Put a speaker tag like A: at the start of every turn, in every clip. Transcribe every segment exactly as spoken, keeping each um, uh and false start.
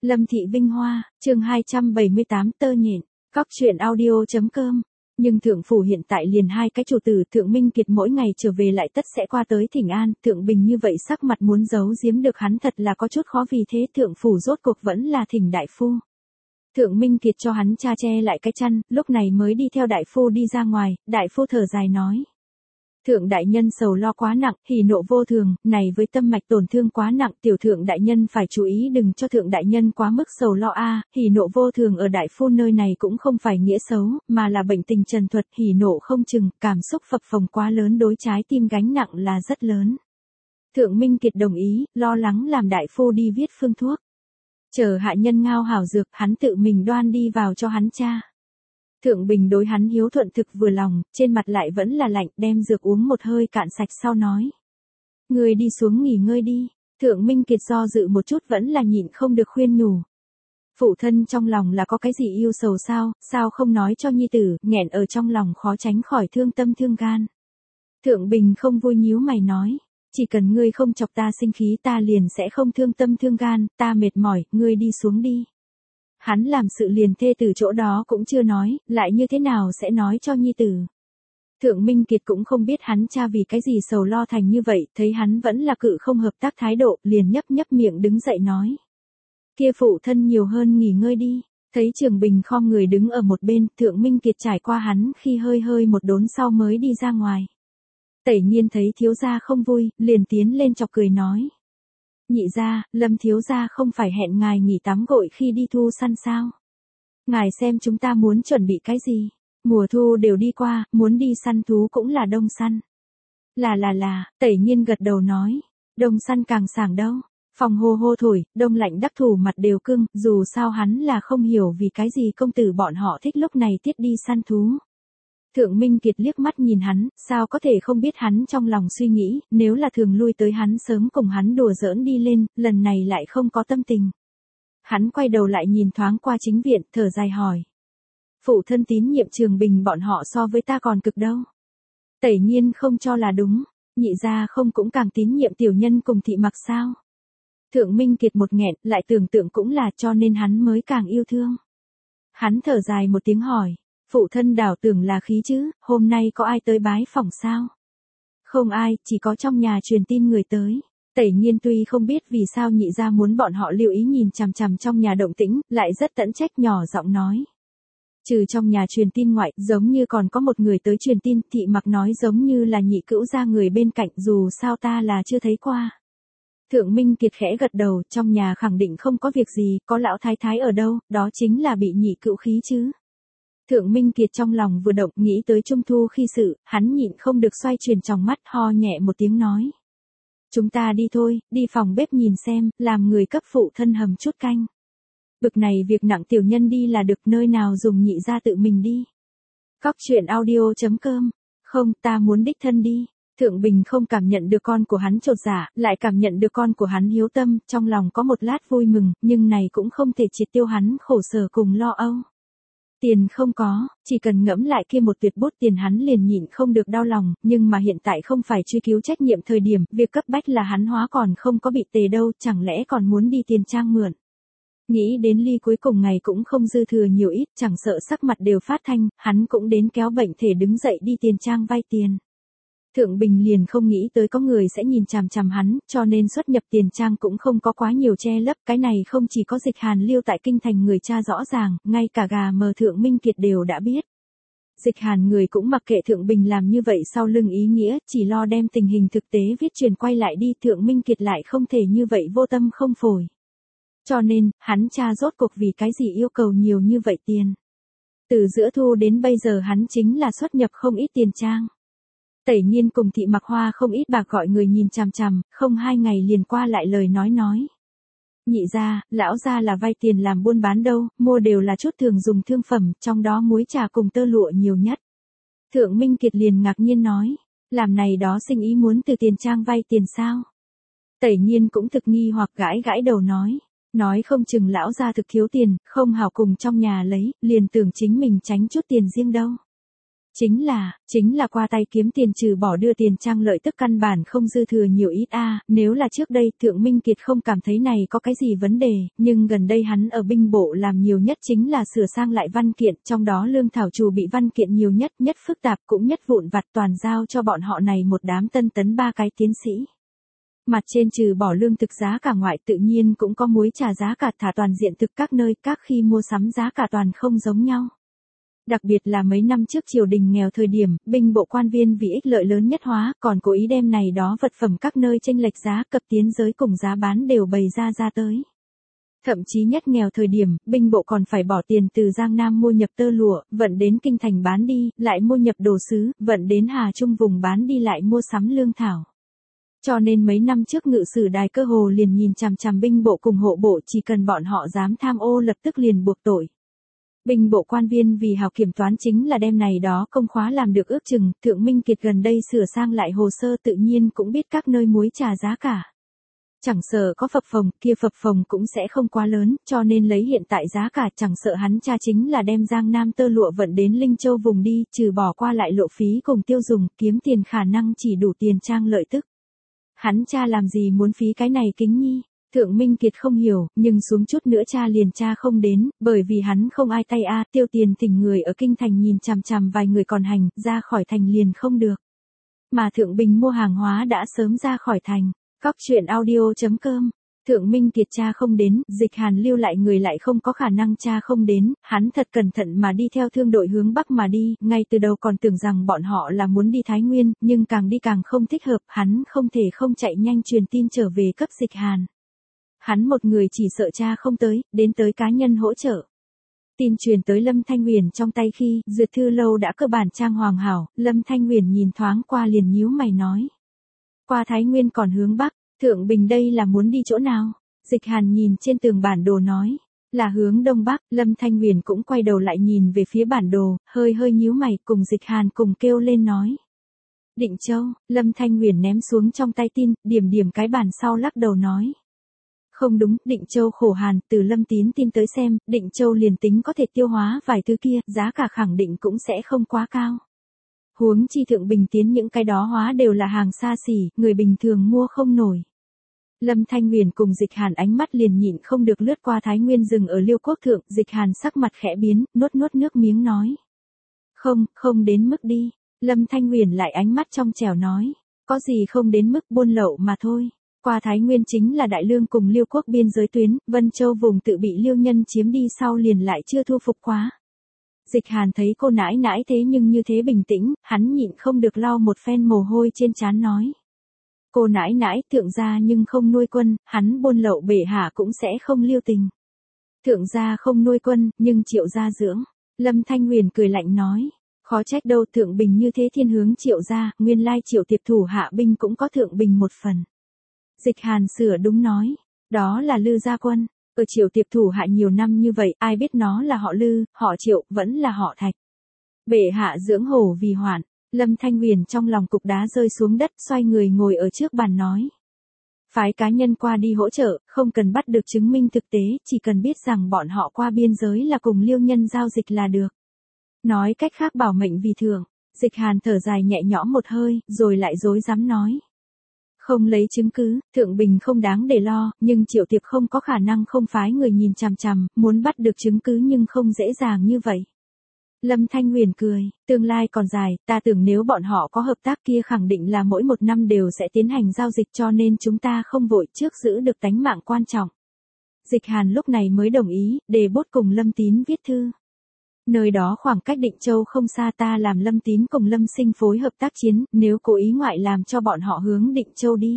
A: Lâm Thị Vinh Hoa, chương hai trăm bảy mươi tám tơ nhện, cóc truyện audio.com. Nhưng thượng phủ hiện tại liền hai cái chủ tử, Thượng Minh Kiệt mỗi ngày trở về lại tất sẽ qua tới thỉnh an, Thượng Bình như vậy sắc mặt muốn giấu giếm được hắn thật là có chút khó, vì thế thượng phủ rốt cuộc vẫn là thỉnh đại phu. Thượng Minh Kiệt cho hắn cha che lại cái chăn, lúc này mới đi theo đại phu đi ra ngoài, đại phu thở dài nói. Thượng đại nhân sầu lo quá nặng, hỉ nộ vô thường, này với tâm mạch tổn thương quá nặng, tiểu thượng đại nhân phải chú ý đừng cho thượng đại nhân quá mức sầu lo a. Hỉ nộ vô thường ở đại phu nơi này cũng không phải nghĩa xấu, mà là bệnh tình trần thuật, hỉ nộ không chừng, cảm xúc phập phồng quá lớn đối trái tim gánh nặng là rất lớn. Thượng Minh Kiệt đồng ý, lo lắng làm đại phu đi viết phương thuốc. Chờ hạ nhân ngao hảo dược, hắn tự mình đoan đi vào cho hắn cha. Thượng Bình đối hắn hiếu thuận thực vừa lòng, trên mặt lại vẫn là lạnh, đem dược uống một hơi cạn sạch sau nói. Người đi xuống nghỉ ngơi đi. Thượng Minh Kiệt do dự một chút vẫn là nhịn không được khuyên nhủ. Phụ thân trong lòng là có cái gì yêu sầu sao, sao không nói cho nhi tử, nghẹn ở trong lòng khó tránh khỏi thương tâm thương gan. Thượng Bình không vui nhíu mày nói. Chỉ cần ngươi không chọc ta sinh khí ta liền sẽ không thương tâm thương gan, ta mệt mỏi, ngươi đi xuống đi. Hắn làm sự liền thê từ chỗ đó cũng chưa nói, lại như thế nào sẽ nói cho nhi tử. Thượng Minh Kiệt cũng không biết hắn cha vì cái gì sầu lo thành như vậy, thấy hắn vẫn là cự không hợp tác thái độ, liền nhấp nhấp miệng đứng dậy nói. Kia phụ thân nhiều hơn nghỉ ngơi đi. Thấy Trường Bình khom người đứng ở một bên, Thượng Minh Kiệt trải qua hắn khi hơi hơi một đốn sau mới đi ra ngoài. Tẩy Nhiên thấy thiếu gia không vui, liền tiến lên chọc cười nói. Nhị gia, Lâm thiếu gia không phải hẹn ngài nghỉ tắm gội khi đi thu săn sao? Ngài xem chúng ta muốn chuẩn bị cái gì? Mùa thu đều đi qua, muốn đi săn thú cũng là đông săn. Là là là, Tẩy Nhiên gật đầu nói. Đông săn càng sảng đâu. Phòng hô hô thổi, đông lạnh đắc thủ mặt đều cưng, dù sao hắn là không hiểu vì cái gì công tử bọn họ thích lúc này tiết đi săn thú. Thượng Minh Kiệt liếc mắt nhìn hắn, sao có thể không biết hắn trong lòng suy nghĩ, nếu là thường lui tới hắn sớm cùng hắn đùa giỡn đi lên, lần này lại không có tâm tình. Hắn quay đầu lại nhìn thoáng qua chính viện, thở dài hỏi. Phụ thân tín nhiệm Trường Bình bọn họ so với ta còn cực đâu. Tẩy Nhiên không cho là đúng, nhị gia không cũng càng tín nhiệm tiểu nhân cùng Thị Mặc sao. Thượng Minh Kiệt một nghẹn, lại tưởng tượng cũng là cho nên hắn mới càng yêu thương. Hắn thở dài một tiếng hỏi. Phụ thân đảo tưởng là khí chứ, hôm nay có ai tới bái phỏng sao? Không ai, chỉ có trong nhà truyền tin người tới. Tẩy Nhiên tuy không biết vì sao nhị gia muốn bọn họ lưu ý nhìn chằm chằm trong nhà động tĩnh, lại rất tẫn trách nhỏ giọng nói. Trừ trong nhà truyền tin ngoại, giống như còn có một người tới truyền tin, Thị Mặc nói giống như là nhị cữu gia người bên cạnh, dù sao ta là chưa thấy qua. Thượng Minh Kiệt khẽ gật đầu, trong nhà khẳng định không có việc gì, có lão thái thái ở đâu, đó chính là bị nhị cữu khí chứ. Thượng Minh Kiệt trong lòng vừa động, nghĩ tới Trung Thu khi sự, hắn nhịn không được xoay chuyển trong mắt, ho nhẹ một tiếng nói. Chúng ta đi thôi, đi phòng bếp nhìn xem, làm người cấp phụ thân hầm chút canh. Bực này việc nặng tiểu nhân đi là được, nơi nào dùng nhị ra tự mình đi. Cóc truyện audio.com, không, ta muốn đích thân đi. Thượng Bình không cảm nhận được con của hắn chột dạ, lại cảm nhận được con của hắn hiếu tâm, trong lòng có một lát vui mừng, nhưng này cũng không thể triệt tiêu hắn khổ sở cùng lo âu. Tiền không có, chỉ cần ngẫm lại kia một tuyệt bút tiền hắn liền nhịn không được đau lòng, nhưng mà hiện tại không phải truy cứu trách nhiệm thời điểm, việc cấp bách là hắn hóa còn không có bị tề đâu, chẳng lẽ còn muốn đi tiền trang mượn. Nghĩ đến ly cuối cùng ngày cũng không dư thừa nhiều ít, chẳng sợ sắc mặt đều phát thanh, hắn cũng đến kéo bệnh thể đứng dậy đi tiền trang vay tiền. Thượng Bình liền không nghĩ tới có người sẽ nhìn chằm chằm hắn, cho nên xuất nhập tiền trang cũng không có quá nhiều che lấp, cái này không chỉ có Dịch Hàn lưu tại kinh thành người cha rõ ràng, ngay cả gà mờ Thượng Minh Kiệt đều đã biết. Dịch Hàn người cũng mặc kệ Thượng Bình làm như vậy sau lưng ý nghĩa, chỉ lo đem tình hình thực tế viết truyền quay lại đi, Thượng Minh Kiệt lại không thể như vậy vô tâm không phổi. Cho nên, hắn cha rốt cuộc vì cái gì yêu cầu nhiều như vậy tiền. Từ giữa thu đến bây giờ hắn chính là xuất nhập không ít tiền trang. Tẩy Nhiên cùng Thị Mặc Hoa không ít bạc gọi người nhìn chằm chằm, không hai ngày liền qua lại lời nói nói. Nhị gia, lão gia là vay tiền làm buôn bán đâu, mua đều là chút thường dùng thương phẩm, trong đó muối trà cùng tơ lụa nhiều nhất. Thượng Minh Kiệt liền ngạc nhiên nói, làm này đó sinh ý muốn từ tiền trang vay tiền sao? Tẩy Nhiên cũng thực nghi hoặc gãi gãi đầu nói, nói không chừng lão gia thực thiếu tiền, không hảo cùng trong nhà lấy, liền tưởng chính mình tránh chút tiền riêng đâu. Chính là, chính là qua tay kiếm tiền trừ bỏ đưa tiền trang lợi tức căn bản không dư thừa nhiều ít a, nếu là trước đây Thượng Minh Kiệt không cảm thấy này có cái gì vấn đề, nhưng gần đây hắn ở binh bộ làm nhiều nhất chính là sửa sang lại văn kiện, trong đó lương thảo trù bị văn kiện nhiều nhất, nhất phức tạp cũng nhất vụn vặt toàn giao cho bọn họ này một đám tân tấn ba cái tiến sĩ. Mặt trên trừ bỏ lương thực giá cả ngoại tự nhiên cũng có muối trà giá cả thả toàn diện thực các nơi các khi mua sắm giá cả toàn không giống nhau. Đặc biệt là mấy năm trước triều đình nghèo thời điểm, binh bộ quan viên vì ích lợi lớn nhất hóa, còn cố ý đem này đó vật phẩm các nơi chênh lệch giá cập tiến giới cùng giá bán đều bày ra ra tới. Thậm chí nhất nghèo thời điểm, binh bộ còn phải bỏ tiền từ Giang Nam mua nhập tơ lụa, vận đến Kinh Thành bán đi, lại mua nhập đồ sứ, vận đến Hà Trung vùng bán đi lại mua sắm lương thảo. Cho nên mấy năm trước ngự sử đài cơ hồ liền nhìn chằm chằm binh bộ cùng hộ bộ, chỉ cần bọn họ dám tham ô lập tức liền buộc tội. Binh bộ quan viên vì hào kiểm toán chính là đem này đó công khóa làm được ước chừng, Thượng Minh Kiệt gần đây sửa sang lại hồ sơ tự nhiên cũng biết các nơi muối trà giá cả. Chẳng sợ có phập phồng, kia phập phồng cũng sẽ không quá lớn, cho nên lấy hiện tại giá cả chẳng sợ hắn cha chính là đem Giang Nam tơ lụa vận đến Linh Châu vùng đi, trừ bỏ qua lại lộ phí cùng tiêu dùng, kiếm tiền khả năng chỉ đủ tiền trang lợi tức. Hắn cha làm gì muốn phí cái này kính nhi? Thượng Minh Kiệt không hiểu, nhưng xuống chút nữa cha liền cha không đến, bởi vì hắn không ai tay a, tiêu tiền thỉnh người ở kinh thành nhìn chằm chằm vài người còn hành, ra khỏi thành liền không được. Mà Thượng Bình mua hàng hóa đã sớm ra khỏi thành. Cóc truyện audio chấm com. Thượng Minh Kiệt cha không đến, Dịch Hàn lưu lại người lại không có khả năng cha không đến, hắn thật cẩn thận mà đi theo thương đội hướng Bắc mà đi, ngay từ đầu còn tưởng rằng bọn họ là muốn đi Thái Nguyên, nhưng càng đi càng không thích hợp, hắn không thể không chạy nhanh truyền tin trở về cấp Dịch Hàn. Hắn một người chỉ sợ cha không tới, đến tới cá nhân hỗ trợ. Tin truyền tới Lâm Thanh Huyền trong tay khi, duyệt thư lâu đã cơ bản trang hoàng hảo, Lâm Thanh Huyền nhìn thoáng qua liền nhíu mày nói. Qua Thái Nguyên còn hướng Bắc, Thượng Bình đây là muốn đi chỗ nào? Dịch Hàn nhìn trên tường bản đồ nói, là hướng Đông Bắc, Lâm Thanh Huyền cũng quay đầu lại nhìn về phía bản đồ, hơi hơi nhíu mày cùng Dịch Hàn cùng kêu lên nói. Định Châu, Lâm Thanh Huyền ném xuống trong tay tin, điểm điểm cái bản sau lắc đầu nói. Không đúng, Định Châu khổ hàn, từ Lâm Tín tin tới xem, Định Châu liền tính có thể tiêu hóa vài thứ kia, giá cả khẳng định cũng sẽ không quá cao. Huống chi Thượng Bình tiến những cái đó hóa đều là hàng xa xỉ, người bình thường mua không nổi. Lâm Thanh Huyền cùng Dịch Hàn ánh mắt liền nhịn không được lướt qua Thái Nguyên rừng ở Liêu Quốc Thượng, Dịch Hàn sắc mặt khẽ biến, nuốt nuốt nước miếng nói. Không, không đến mức đi. Lâm Thanh Huyền lại ánh mắt trong trẻo nói. Có gì không đến mức buôn lậu mà thôi. Qua Thái Nguyên chính là Đại Lương cùng Liêu Quốc biên giới tuyến, Vân Châu vùng tự bị Liêu nhân chiếm đi sau liền lại chưa thu phục quá. Dịch Hàn thấy cô nãi nãi thế nhưng như thế bình tĩnh, hắn nhịn không được lau một phen mồ hôi trên trán nói. Cô nãi nãi thượng gia nhưng không nuôi quân, hắn buôn lậu bể hạ cũng sẽ không lưu tình. Thượng gia không nuôi quân, nhưng Triệu gia dưỡng. Lâm Thanh Huyền cười lạnh nói. Khó trách đâu Thượng Bình như thế thiên hướng Triệu gia, nguyên lai Triệu tiệp thủ hạ binh cũng có Thượng Bình một phần. Dịch Hàn sửa đúng nói. Đó là Lư gia quân. Ở Triệu tiệp thủ hạ nhiều năm như vậy, ai biết nó là họ Lư, họ Triệu, vẫn là họ Thạch. Bệ hạ dưỡng hổ vì hoạn, Lâm Thanh Huyền trong lòng cục đá rơi xuống đất, xoay người ngồi ở trước bàn nói. Phái cá nhân qua đi hỗ trợ, không cần bắt được chứng minh thực tế, chỉ cần biết rằng bọn họ qua biên giới là cùng Liêu nhân giao dịch là được. Nói cách khác bảo mệnh vì thường, Dịch Hàn thở dài nhẹ nhõm một hơi, rồi lại dối dám nói. Không lấy chứng cứ, Thượng Bình không đáng để lo, nhưng Triệu Tiệp không có khả năng không phái người nhìn chằm chằm, muốn bắt được chứng cứ nhưng không dễ dàng như vậy. Lâm Thanh Huyền cười, tương lai còn dài, ta tưởng nếu bọn họ có hợp tác kia khẳng định là mỗi một năm đều sẽ tiến hành giao dịch cho nên chúng ta không vội trước giữ được tánh mạng quan trọng. Dịch Hàn lúc này mới đồng ý, để bốt cùng Lâm Tín viết thư. Nơi đó khoảng cách Định Châu không xa ta làm Lâm Tín cùng Lâm Sinh phối hợp tác chiến, nếu cố ý ngoại làm cho bọn họ hướng Định Châu đi.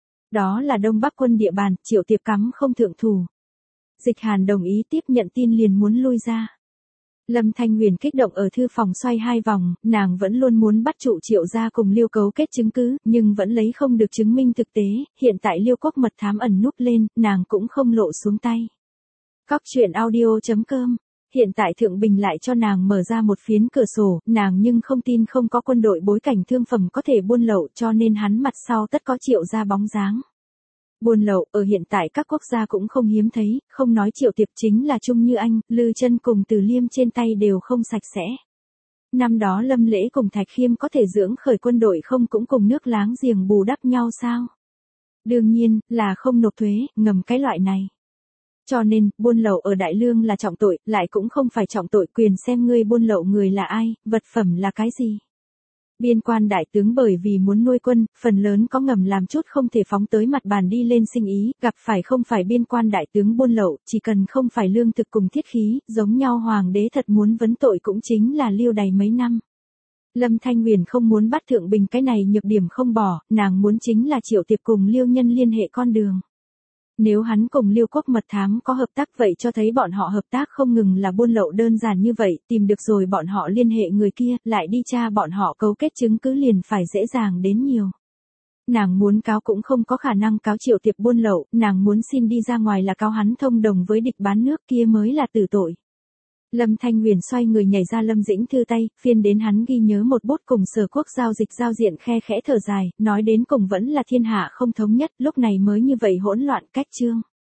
A: Đó là Đông Bắc quân địa bàn, Triệu Tiệp cắm không thượng thủ. Dịch Hàn đồng ý tiếp nhận tin liền muốn lui ra. Lâm Thanh Huyền kích động ở thư phòng xoay hai vòng, nàng vẫn luôn muốn bắt trụ Triệu gia cùng Liêu cấu kết chứng cứ, nhưng vẫn lấy không được chứng minh thực tế, hiện tại Liêu quốc mật thám ẩn núp lên, nàng cũng không lộ xuống tay. Cóc truyện audio chấm com. Hiện tại Thượng Bình lại cho nàng mở ra một phiến cửa sổ, nàng nhưng không tin không có quân đội bối cảnh thương phẩm có thể buôn lậu cho nên hắn mặt sau tất có Triệu gia bóng dáng. Buôn lậu ở hiện tại các quốc gia cũng không hiếm thấy, không nói Triệu Tiệp chính là Trung Như Anh, Lư Chân cùng Từ Liêm trên tay đều không sạch sẽ. Năm đó Lâm Lễ cùng Thạch Khiêm có thể dưỡng khởi quân đội không cũng cùng nước láng giềng bù đắp nhau sao? Đương nhiên, là không nộp thuế, ngầm cái loại này. Cho nên, buôn lậu ở Đại Lương là trọng tội, lại cũng không phải trọng tội, quyền xem ngươi buôn lậu người là ai, vật phẩm là cái gì. Biên quan đại tướng bởi vì muốn nuôi quân, phần lớn có ngầm làm chút không thể phóng tới mặt bàn đi lên sinh ý, gặp phải không phải biên quan đại tướng buôn lậu, chỉ cần không phải lương thực cùng thiết khí, giống nhau hoàng đế thật muốn vấn tội cũng chính là liêu đày mấy năm. Lâm Thanh Huyền không muốn bắt Thượng Bình cái này nhược điểm không bỏ, nàng muốn chính là Triệu Tiệp cùng Liêu Nhân liên hệ con đường. Nếu hắn cùng Liêu Quốc mật thám có hợp tác vậy cho thấy bọn họ hợp tác không ngừng là buôn lậu đơn giản như vậy, tìm được rồi bọn họ liên hệ người kia, lại đi tra bọn họ cấu kết chứng cứ liền phải dễ dàng đến nhiều. Nàng muốn cáo cũng không có khả năng cáo Triệu Tiệp buôn lậu, nàng muốn xin đi ra ngoài là cáo hắn thông đồng với địch bán nước kia mới là tử tội. Lâm Thanh Huyền xoay người nhảy ra Lâm Dĩnh thư tay, phiên đến hắn ghi nhớ một bút cùng Sở Quốc giao dịch giao diện khe khẽ thở dài, nói đến cùng vẫn là thiên hạ không thống nhất, lúc này mới như vậy hỗn loạn cách chương.